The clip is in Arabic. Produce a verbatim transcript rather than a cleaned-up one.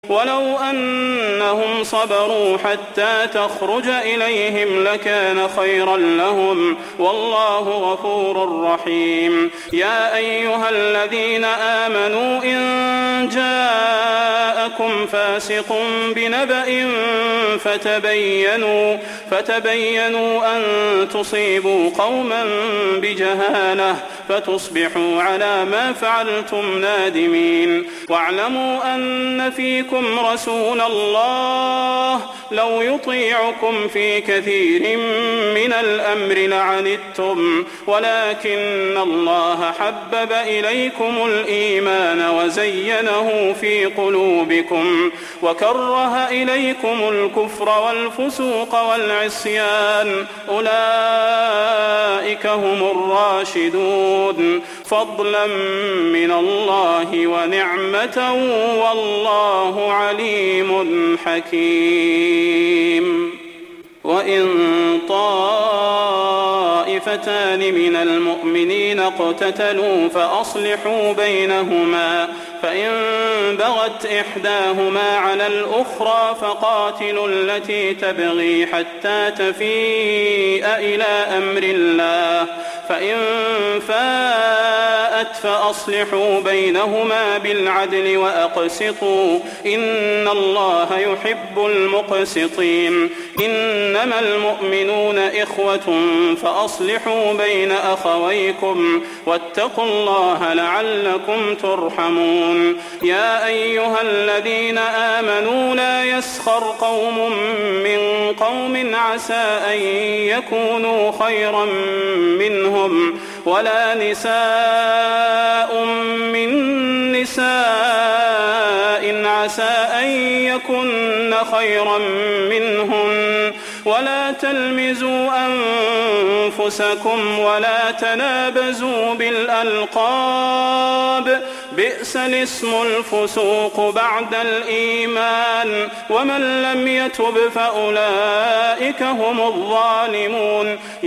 ولو أنهم صبروا حتى تخرج إليهم لكان خيرا لهم والله غفور رحيم. يا أيها الذين آمنوا إن جاءكم فاسق بنبأ فتبينوا فتبينوا أن تصيبوا قوما بجهالة فتصبحوا على ما فعلتم نادمين. واعلموا أن فيكم رسول الله لو يطيعكم في كثير من الأمر لعنتم ولكن الله حبب إليكم الإيمان وزينه في قلوبكم وكره إليكم الكفر والفسوق والعصيان أولئك هم الراشدون فضلا من الله ونعمة والله عليم حكيم. وإن طائفتان من المؤمنين اقتتلوا فأصلحوا بينهما فإن بغت إحداهما على الأخرى فقاتلوا التي تبغي حتى تفيء إلى أمر الله فإن فاءت فأصلحوا بينهما بالعدل وأقسطوا إن الله يحب المقسطين. إنما المؤمنون إخوة فأصلحوا بين أخويكم واتقوا الله لعلكم ترحمون. يا أيها الذين آمنوا لا يسخر قوم من قوم عسى أن يكونوا خيرا منهم ولا نساء من نساء عسى أن يكن خيرا منهن ولا تلمزوا أنفسكم ولا تنابزوا بالألقاب بئس الاسم الفسوق بعد الإيمان ومن لم يتب فأولئك هم الظالمون.